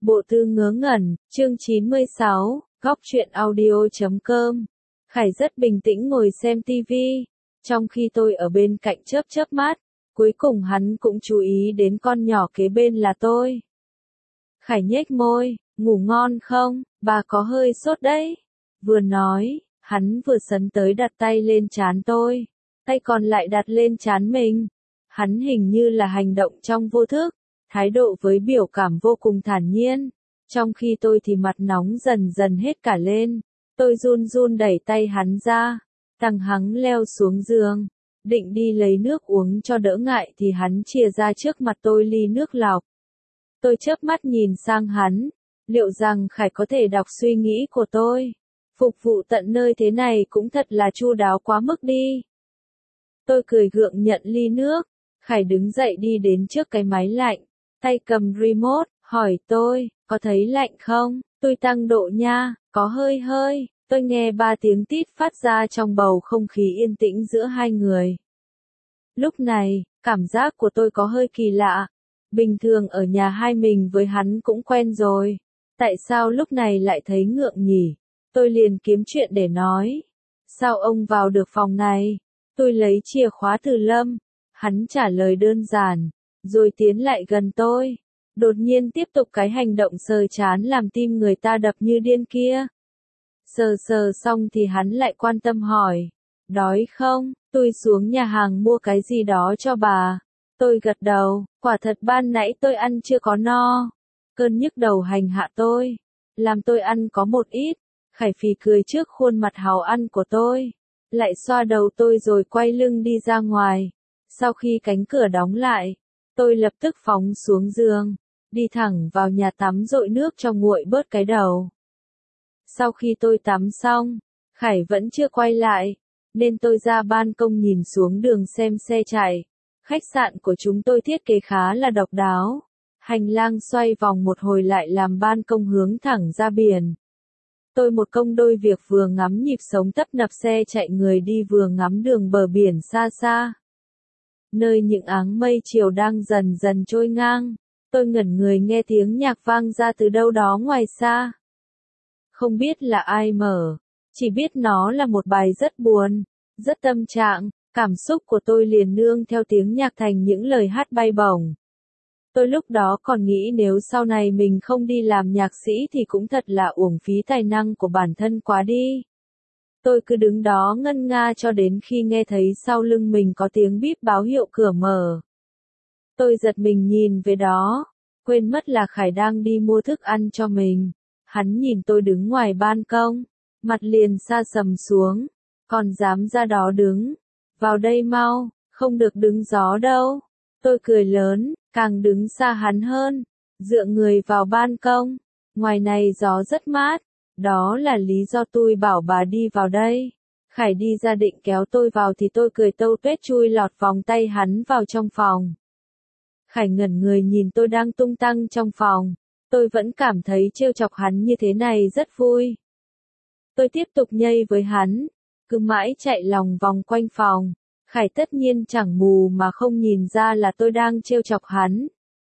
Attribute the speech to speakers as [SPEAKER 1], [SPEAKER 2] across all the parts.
[SPEAKER 1] Bộ Tư Ngớ Ngẩn, chương 96, góc truyện audio.com. Khải rất bình tĩnh ngồi xem TV, trong khi tôi ở bên cạnh chớp chớp mắt, cuối cùng hắn cũng chú ý đến con nhỏ kế bên là tôi. Khải nhếch môi, ngủ ngon không, bà có hơi sốt đấy. Vừa nói, hắn vừa sấn tới đặt tay lên trán tôi, tay còn lại đặt lên trán mình. Hắn hình như là hành động trong vô thức, thái độ với biểu cảm vô cùng thản nhiên, trong khi tôi thì mặt nóng dần dần hết cả lên. Tôi run run đẩy tay hắn ra, tăng hắng leo xuống giường, định đi lấy nước uống cho đỡ ngại thì hắn chìa ra trước mặt tôi ly nước lọc. Tôi chớp mắt nhìn sang hắn, liệu rằng Khải có thể đọc suy nghĩ của tôi? Phục vụ tận nơi thế này cũng thật là chu đáo quá mức đi. Tôi cười gượng nhận ly nước, Khải đứng dậy đi đến trước cái máy lạnh, tay cầm remote, hỏi tôi, có thấy lạnh không? Tôi tăng độ nha, có hơi hơi. Tôi nghe 3 tiếng tít phát ra trong bầu không khí yên tĩnh giữa hai người. Lúc này, cảm giác của tôi có hơi kỳ lạ. Bình thường ở nhà hai mình với hắn cũng quen rồi. Tại sao lúc này lại thấy ngượng nhỉ? Tôi liền kiếm chuyện để nói. Sao ông vào được phòng này? Tôi lấy chìa khóa từ Lâm. Hắn trả lời đơn giản, rồi tiến lại gần tôi. Đột nhiên tiếp tục cái hành động sờ trán làm tim người ta đập như điên kia. Sờ sờ xong thì hắn lại quan tâm hỏi, đói không? Tôi xuống nhà hàng mua cái gì đó cho bà. Tôi gật đầu, quả thật ban nãy tôi ăn chưa có no. Cơn nhức đầu hành hạ tôi, làm tôi ăn có một ít. Khải phì cười trước khuôn mặt háo ăn của tôi, lại xoa đầu tôi rồi quay lưng đi ra ngoài. Sau khi cánh cửa đóng lại, tôi lập tức phóng xuống giường, đi thẳng vào nhà tắm dội nước cho nguội bớt cái đầu. Sau khi tôi tắm xong, Khải vẫn chưa quay lại, nên tôi ra ban công nhìn xuống đường xem xe chạy. Khách sạn của chúng tôi thiết kế khá là độc đáo. Hành lang xoay vòng một hồi lại làm ban công hướng thẳng ra biển. Tôi một công đôi việc vừa ngắm nhịp sống tấp nập xe chạy người đi vừa ngắm đường bờ biển xa xa. Nơi những áng mây chiều đang dần dần trôi ngang, tôi ngẩn người nghe tiếng nhạc vang ra từ đâu đó ngoài xa. Không biết là ai mở, chỉ biết nó là một bài rất buồn, rất tâm trạng, cảm xúc của tôi liền nương theo tiếng nhạc thành những lời hát bay bổng. Tôi lúc đó còn nghĩ nếu sau này mình không đi làm nhạc sĩ thì cũng thật là uổng phí tài năng của bản thân quá đi. Tôi cứ đứng đó ngân nga cho đến khi nghe thấy sau lưng mình có tiếng bíp báo hiệu cửa mở. Tôi giật mình nhìn về đó, quên mất là Khải đang đi mua thức ăn cho mình. Hắn nhìn tôi đứng ngoài ban công, mặt liền sa sầm xuống, còn dám ra đó đứng, vào đây mau, không được đứng gió đâu. Tôi cười lớn, càng đứng xa hắn hơn, dựa người vào ban công, ngoài này gió rất mát, đó là lý do tôi bảo bà đi vào đây. Khải đi ra định kéo tôi vào thì tôi cười tâu tuét chui lọt vòng tay hắn vào trong phòng. Khải ngẩn người nhìn tôi đang tung tăng trong phòng. Tôi vẫn cảm thấy trêu chọc hắn như thế này rất vui. Tôi tiếp tục nhây với hắn, cứ mãi chạy lòng vòng quanh phòng. Khải tất nhiên chẳng mù mà không nhìn ra là tôi đang trêu chọc hắn.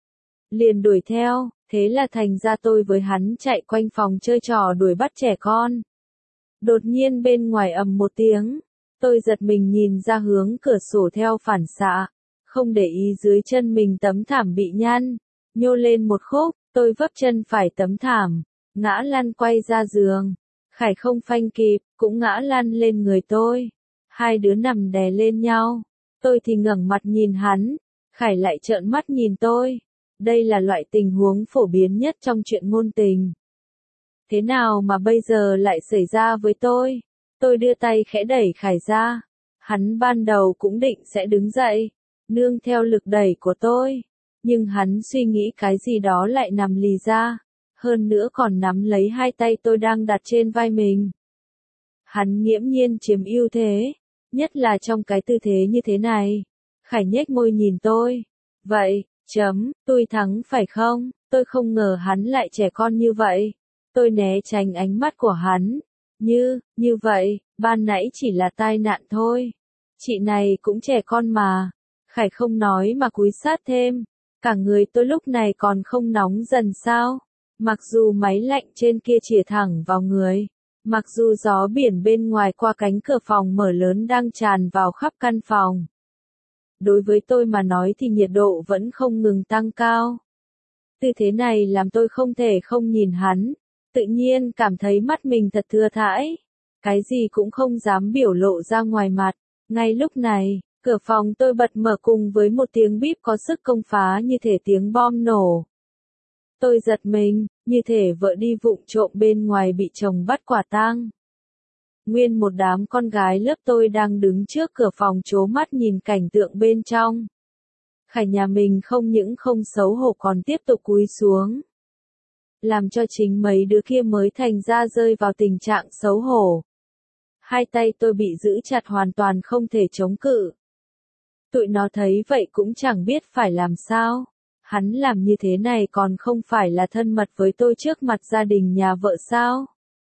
[SPEAKER 1] Liền đuổi theo, thế là thành ra tôi với hắn chạy quanh phòng chơi trò đuổi bắt trẻ con. Đột nhiên bên ngoài ầm một tiếng, tôi giật mình nhìn ra hướng cửa sổ theo phản xạ, không để ý dưới chân mình tấm thảm bị nhăn, nhô lên một khúc. Tôi vấp chân phải tấm thảm, ngã lăn quay ra giường. Khải không phanh kịp, cũng ngã lăn lên người tôi. Hai đứa nằm đè lên nhau. Tôi thì ngẩng mặt nhìn hắn, Khải lại trợn mắt nhìn tôi. Đây là loại tình huống phổ biến nhất trong chuyện ngôn tình. Thế nào mà bây giờ lại xảy ra với tôi? Tôi đưa tay khẽ đẩy Khải ra. Hắn ban đầu cũng định sẽ đứng dậy, nương theo lực đẩy của tôi. Nhưng hắn suy nghĩ cái gì đó lại nằm lì ra, hơn nữa còn nắm lấy hai tay tôi đang đặt trên vai mình. Hắn nghiễm nhiên chiếm ưu thế, nhất là trong cái tư thế như thế này. Khải nhếch môi nhìn tôi. Vậy, tôi thắng phải không? Tôi không ngờ hắn lại trẻ con như vậy. Tôi né tránh ánh mắt của hắn. Như vậy, ban nãy chỉ là tai nạn thôi. Chị này cũng trẻ con mà. Khải không nói mà cúi sát thêm. Cả người tôi lúc này còn không nóng dần sao? Mặc dù máy lạnh trên kia chĩa thẳng vào người, mặc dù gió biển bên ngoài qua cánh cửa phòng mở lớn đang tràn vào khắp căn phòng. Đối với tôi mà nói thì nhiệt độ vẫn không ngừng tăng cao. Tư thế này làm tôi không thể không nhìn hắn, tự nhiên cảm thấy mắt mình thật thưa thãi. Cái gì cũng không dám biểu lộ ra ngoài mặt. Ngay lúc này, cửa phòng tôi bật mở cùng với một tiếng bíp có sức công phá như thể tiếng bom nổ. Tôi giật mình, như thể vợ đi vụng trộm bên ngoài bị chồng bắt quả tang. Nguyên một đám con gái lớp tôi đang đứng trước cửa phòng trố mắt nhìn cảnh tượng bên trong. Khải nhà mình không những không xấu hổ còn tiếp tục cúi xuống. Làm cho chính mấy đứa kia mới thành ra rơi vào tình trạng xấu hổ. Hai tay tôi bị giữ chặt hoàn toàn không thể chống cự. Tụi nó thấy vậy cũng chẳng biết phải làm sao. Hắn làm như thế này còn không phải là thân mật với tôi trước mặt gia đình nhà vợ sao?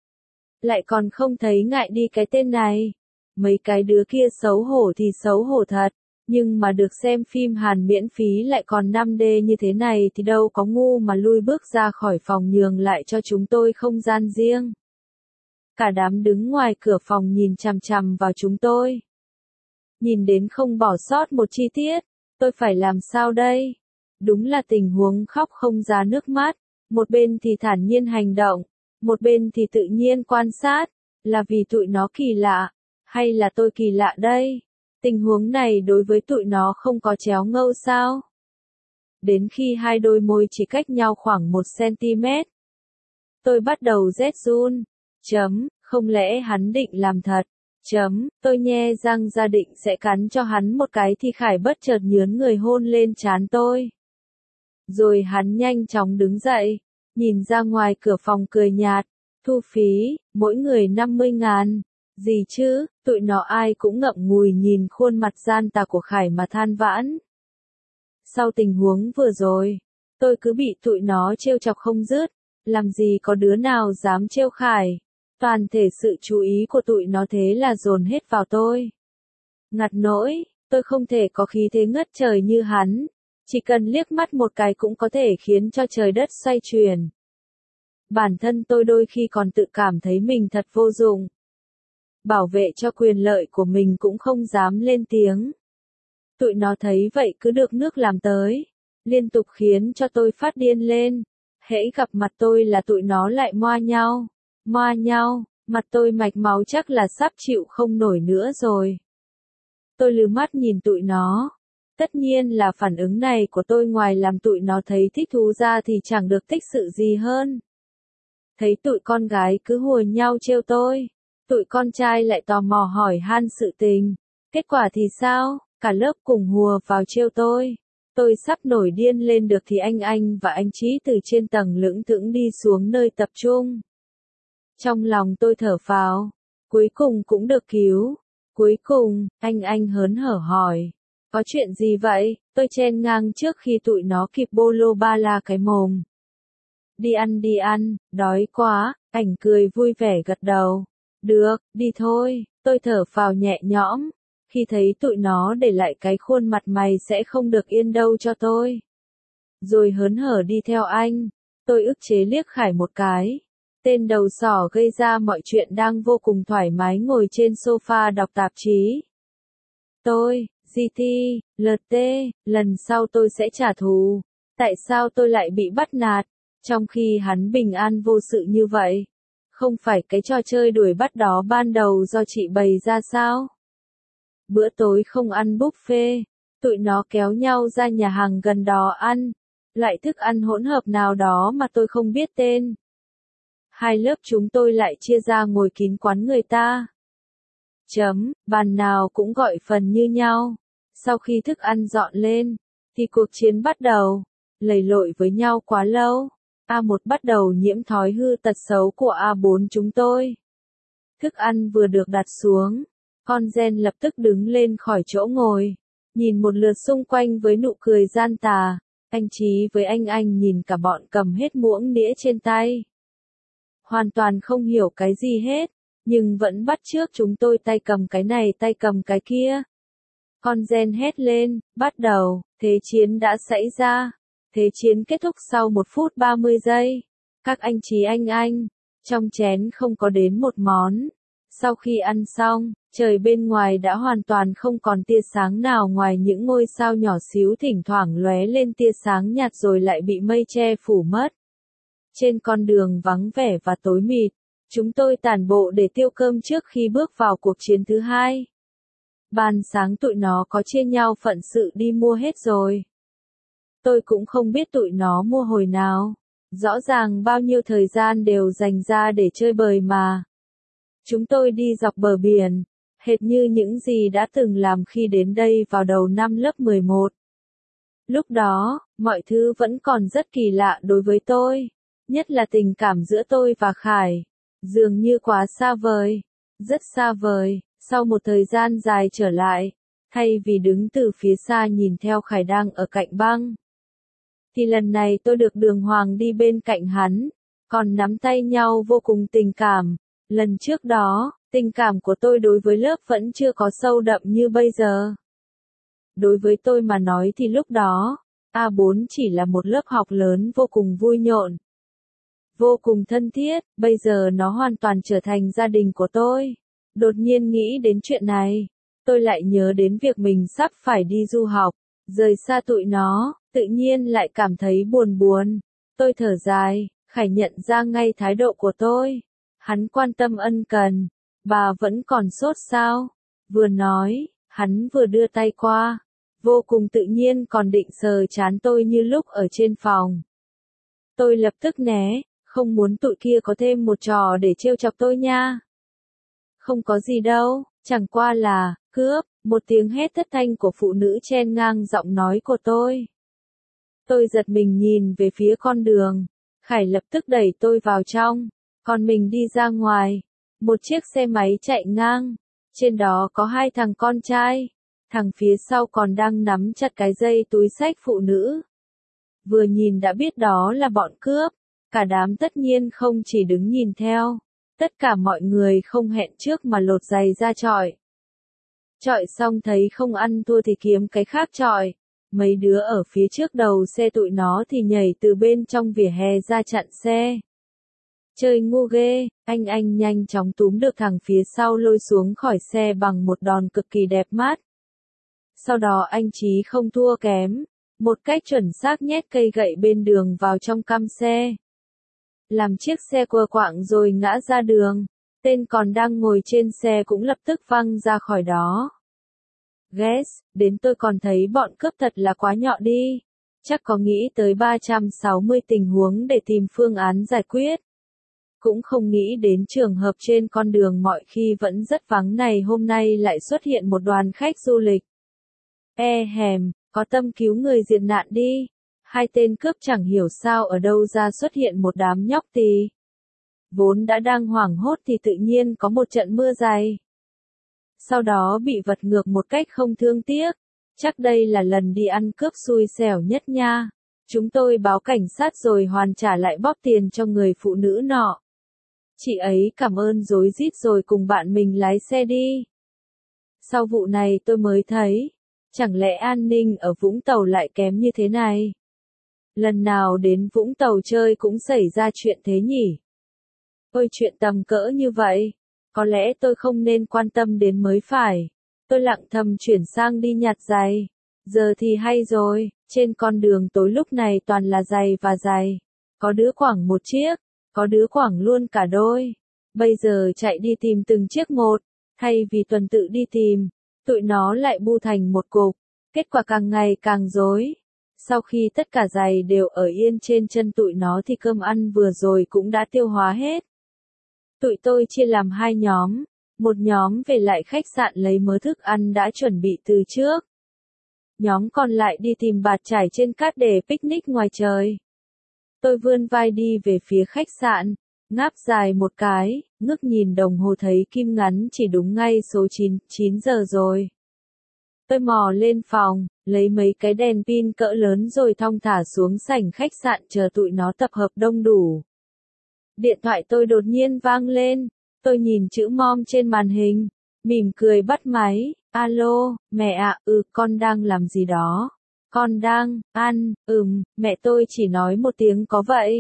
[SPEAKER 1] Lại còn không thấy ngại đi cái tên này. Mấy cái đứa kia xấu hổ thì xấu hổ thật, nhưng mà được xem phim Hàn miễn phí lại còn 5D như thế này thì đâu có ngu mà lui bước ra khỏi phòng nhường lại cho chúng tôi không gian riêng. Cả đám đứng ngoài cửa phòng nhìn chằm chằm vào chúng tôi. Nhìn đến không bỏ sót một chi tiết, tôi phải làm sao đây? Đúng là tình huống khóc không ra nước mắt, một bên thì thản nhiên hành động, một bên thì tự nhiên quan sát, là vì tụi nó kỳ lạ, hay là tôi kỳ lạ đây? Tình huống này đối với tụi nó không có chéo ngâu sao? Đến khi hai đôi môi chỉ cách nhau khoảng 1 cm, tôi bắt đầu rét run. Không lẽ hắn định làm thật? Tôi nhe răng ra định sẽ cắn cho hắn một cái thì Khải bất chợt nhướn người hôn lên trán tôi. Rồi hắn nhanh chóng đứng dậy, nhìn ra ngoài cửa phòng cười nhạt, thu phí, mỗi người 50.000. Gì chứ, tụi nó ai cũng ngậm ngùi nhìn khuôn mặt gian tà của Khải mà than vãn. Sau tình huống vừa rồi, tôi cứ bị tụi nó trêu chọc không dứt, làm gì có đứa nào dám trêu Khải. Toàn thể sự chú ý của tụi nó thế là dồn hết vào tôi. Ngặt nỗi, tôi không thể có khí thế ngất trời như hắn, chỉ cần liếc mắt một cái cũng có thể khiến cho trời đất xoay chuyển. Bản thân tôi đôi khi còn tự cảm thấy mình thật vô dụng. Bảo vệ cho quyền lợi của mình cũng không dám lên tiếng. Tụi nó thấy vậy cứ được nước làm tới, liên tục khiến cho tôi phát điên lên. Hễ gặp mặt tôi là tụi nó lại moa nhau, mặt tôi mạch máu chắc là sắp chịu không nổi nữa rồi. Tôi lừ mắt nhìn tụi nó. Tất nhiên là phản ứng này của tôi ngoài làm tụi nó thấy thích thú ra thì chẳng được tích sự gì hơn. Thấy tụi con gái cứ hùa nhau trêu tôi, tụi con trai lại tò mò hỏi han sự tình. Kết quả thì sao? Cả lớp cùng hùa vào trêu tôi. Tôi sắp nổi điên lên được thì anh và anh Chí từ trên tầng lững thững đi xuống nơi tập trung. Trong lòng tôi thở phào, cuối cùng cũng được cứu. Cuối cùng, anh hớn hở hỏi, có chuyện gì vậy? Tôi chen ngang trước khi tụi nó kịp bô lô ba la cái mồm. Đi ăn, đói quá, ảnh cười vui vẻ gật đầu. Được, đi thôi, tôi thở phào nhẹ nhõm, khi thấy tụi nó để lại cái khuôn mặt mày sẽ không được yên đâu cho tôi. Rồi hớn hở đi theo anh, tôi ức chế liếc Khải một cái. Tên đầu sỏ gây ra mọi chuyện đang vô cùng thoải mái ngồi trên sofa đọc tạp chí. Tôi, GT, LT, lần sau tôi sẽ trả thù. Tại sao tôi lại bị bắt nạt, trong khi hắn bình an vô sự như vậy? Không phải cái trò chơi đuổi bắt đó ban đầu do chị bày ra sao? Bữa tối không ăn buffet, tụi nó kéo nhau ra nhà hàng gần đó ăn. Loại thức ăn hỗn hợp nào đó mà tôi không biết tên. Hai lớp chúng tôi lại chia ra ngồi kín quán người ta. Bàn nào cũng gọi phần như nhau. Sau khi thức ăn dọn lên, thì cuộc chiến bắt đầu. Lầy lội với nhau quá lâu. A1 bắt đầu nhiễm thói hư tật xấu của A4 chúng tôi. Thức ăn vừa được đặt xuống, con Gen lập tức đứng lên khỏi chỗ ngồi, nhìn một lượt xung quanh với nụ cười gian tà. Anh Chí với anh nhìn cả bọn cầm hết muỗng đĩa trên tay. Hoàn toàn không hiểu cái gì hết, nhưng vẫn bắt chước chúng tôi tay cầm cái này tay cầm cái kia. Con Gen hét lên, bắt đầu, thế chiến đã xảy ra. Thế chiến kết thúc sau 1 phút 30 giây. Các anh chị anh, trong chén không có đến một món. Sau khi ăn xong, trời bên ngoài đã hoàn toàn không còn tia sáng nào ngoài những ngôi sao nhỏ xíu thỉnh thoảng lóe lên tia sáng nhạt rồi lại bị mây che phủ mất. Trên con đường vắng vẻ và tối mịt, chúng tôi tản bộ để tiêu cơm trước khi bước vào cuộc chiến thứ hai. Ban sáng tụi nó có chia nhau phận sự đi mua hết rồi. Tôi cũng không biết tụi nó mua hồi nào. Rõ ràng bao nhiêu thời gian đều dành ra để chơi bời mà. Chúng tôi đi dọc bờ biển, hệt như những gì đã từng làm khi đến đây vào đầu năm lớp 11. Lúc đó, mọi thứ vẫn còn rất kỳ lạ đối với tôi, nhất là tình cảm giữa tôi và Khải, dường như quá xa vời, rất xa vời. Sau một thời gian dài trở lại, thay vì đứng từ phía xa nhìn theo Khải đang ở cạnh băng, thì lần này tôi được Đường Hoàng đi bên cạnh hắn, còn nắm tay nhau vô cùng tình cảm. Lần trước đó, tình cảm của tôi đối với lớp vẫn chưa có sâu đậm như bây giờ. Đối với tôi mà nói thì lúc đó, A4 chỉ là một lớp học lớn vô cùng vui nhộn, vô cùng thân thiết, bây giờ nó hoàn toàn trở thành gia đình của tôi. Đột nhiên nghĩ đến chuyện này, tôi lại nhớ đến việc mình sắp phải đi du học, rời xa tụi nó, tự nhiên lại cảm thấy buồn buồn. Tôi thở dài, Khải nhận ra ngay thái độ của tôi. Hắn quan tâm ân cần, bà vẫn còn sốt sao? Vừa nói, hắn vừa đưa tay qua, vô cùng tự nhiên còn định sờ trán tôi như lúc ở trên phòng. Tôi lập tức né, không muốn tụi kia có thêm một trò để trêu chọc tôi nha. Không có gì đâu, chẳng qua là, cướp, một tiếng hét thất thanh của phụ nữ chen ngang giọng nói của tôi. Tôi giật mình nhìn về phía con đường, Khải lập tức đẩy tôi vào trong, còn mình đi ra ngoài. Một chiếc xe máy chạy ngang, trên đó có hai thằng con trai, thằng phía sau còn đang nắm chặt cái dây túi xách phụ nữ. Vừa nhìn đã biết đó là bọn cướp, cả đám tất nhiên không chỉ đứng nhìn theo. Tất cả mọi người không hẹn trước mà lột giày ra chọi. Chọi xong thấy không ăn thua thì kiếm cái khác chọi. Mấy đứa ở phía trước đầu xe tụi nó thì nhảy từ bên trong vỉa hè ra chặn xe. Chơi ngu ghê, anh nhanh chóng túm được thằng phía sau lôi xuống khỏi xe bằng một đòn cực kỳ đẹp mắt. Sau đó anh Chí không thua kém, một cách chuẩn xác nhét cây gậy bên đường vào trong căm xe. Làm chiếc xe quơ quạng rồi ngã ra đường, tên còn đang ngồi trên xe cũng lập tức văng ra khỏi đó. Ghét, đến tôi còn thấy bọn cướp thật là quá nhọ đi, chắc có nghĩ tới 360 tình huống để tìm phương án giải quyết. Cũng không nghĩ đến trường hợp trên con đường mọi khi vẫn rất vắng này hôm nay lại xuất hiện một đoàn khách du lịch. Hèm, có tâm cứu người diệt nạn đi. Hai tên cướp chẳng hiểu sao ở đâu ra xuất hiện một đám nhóc tì. Vốn đã đang hoảng hốt thì tự nhiên có một trận mưa dày. Sau đó bị vật ngược một cách không thương tiếc. Chắc đây là lần đi ăn cướp xui xẻo nhất nha. Chúng tôi báo cảnh sát rồi hoàn trả lại bóp tiền cho người phụ nữ nọ. Chị ấy cảm ơn rối rít rồi cùng bạn mình lái xe đi. Sau vụ này tôi mới thấy, chẳng lẽ an ninh ở Vũng Tàu lại kém như thế này? Lần nào đến Vũng Tàu chơi cũng xảy ra chuyện thế nhỉ? Ôi chuyện tầm cỡ như vậy, có lẽ tôi không nên quan tâm đến mới phải. Tôi lặng thầm chuyển sang đi nhặt giày. Giờ thì hay rồi, trên con đường tối lúc này toàn là giày và giày. Có đứa quẳng một chiếc, có đứa quẳng luôn cả đôi. Bây giờ chạy đi tìm từng chiếc một, thay vì tuần tự đi tìm, tụi nó lại bu thành một cục. Kết quả càng ngày càng rối. Sau khi tất cả giày đều ở yên trên chân tụi nó thì cơm ăn vừa rồi cũng đã tiêu hóa hết. Tụi tôi chia làm hai nhóm, một nhóm về lại khách sạn lấy mớ thức ăn đã chuẩn bị từ trước. Nhóm còn lại đi tìm bạt trải trên cát để picnic ngoài trời. Tôi vươn vai đi về phía khách sạn, ngáp dài một cái, ngước nhìn đồng hồ thấy kim ngắn chỉ đúng ngay số 9 giờ rồi. Tôi mò lên phòng, lấy mấy cái đèn pin cỡ lớn rồi thong thả xuống sảnh khách sạn chờ tụi nó tập hợp đông đủ. Điện thoại tôi đột nhiên vang lên, tôi nhìn chữ mom trên màn hình, mỉm cười bắt máy, alo, mẹ ạ, con đang làm gì đó? Con đang, ăn, mẹ tôi chỉ nói một tiếng có vậy.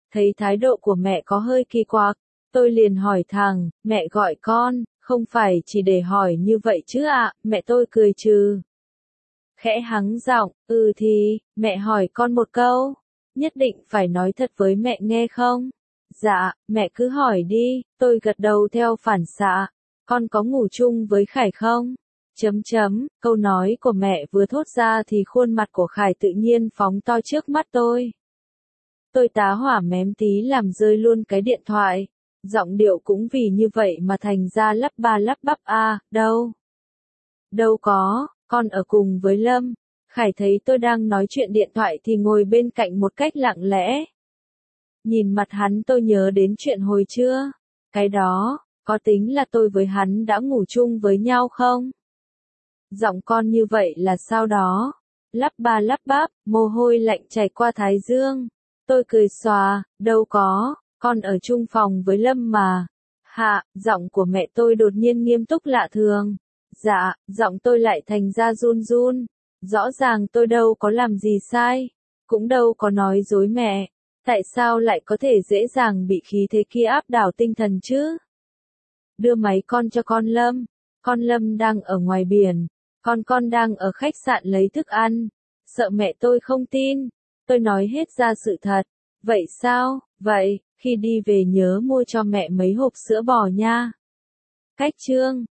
[SPEAKER 1] Thấy thái độ của mẹ có hơi kỳ quặc, tôi liền hỏi thẳng, mẹ gọi con, không phải chỉ để hỏi như vậy chứ ạ, mẹ tôi cười trừ. Khẽ hắng giọng, thì, mẹ hỏi con một câu, nhất định phải nói thật với mẹ nghe không? Dạ, mẹ cứ hỏi đi, tôi gật đầu theo phản xạ. Con có ngủ chung với Khải không? Câu nói của mẹ vừa thốt ra thì khuôn mặt của Khải tự nhiên phóng to trước mắt tôi. Tôi tá hỏa mém tí làm rơi luôn cái điện thoại. Giọng điệu cũng vì như vậy mà thành ra lắp ba lắp bắp đâu. Đâu có, con ở cùng với Lâm. Khải thấy tôi đang nói chuyện điện thoại thì ngồi bên cạnh một cách lặng lẽ. Nhìn mặt hắn tôi nhớ đến chuyện hồi trưa. Cái đó, có tính là tôi với hắn đã ngủ chung với nhau không? Giọng con như vậy là sao đó? Lắp ba lắp bắp, mồ hôi lạnh chảy qua thái dương. Tôi cười xòa, đâu có, con ở chung phòng với Lâm mà. Hạ, giọng của mẹ tôi đột nhiên nghiêm túc lạ thường. Dạ, giọng tôi lại thành ra run run. Rõ ràng tôi đâu có làm gì sai, cũng đâu có nói dối mẹ. Tại sao lại có thể dễ dàng bị khí thế kia áp đảo tinh thần chứ? Đưa máy con cho con Lâm. Con Lâm đang ở ngoài biển. Con đang ở khách sạn lấy thức ăn. Sợ mẹ tôi không tin. Tôi nói hết ra sự thật. Vậy sao? Vậy, khi đi về nhớ mua cho mẹ mấy hộp sữa bò nha. Cách chương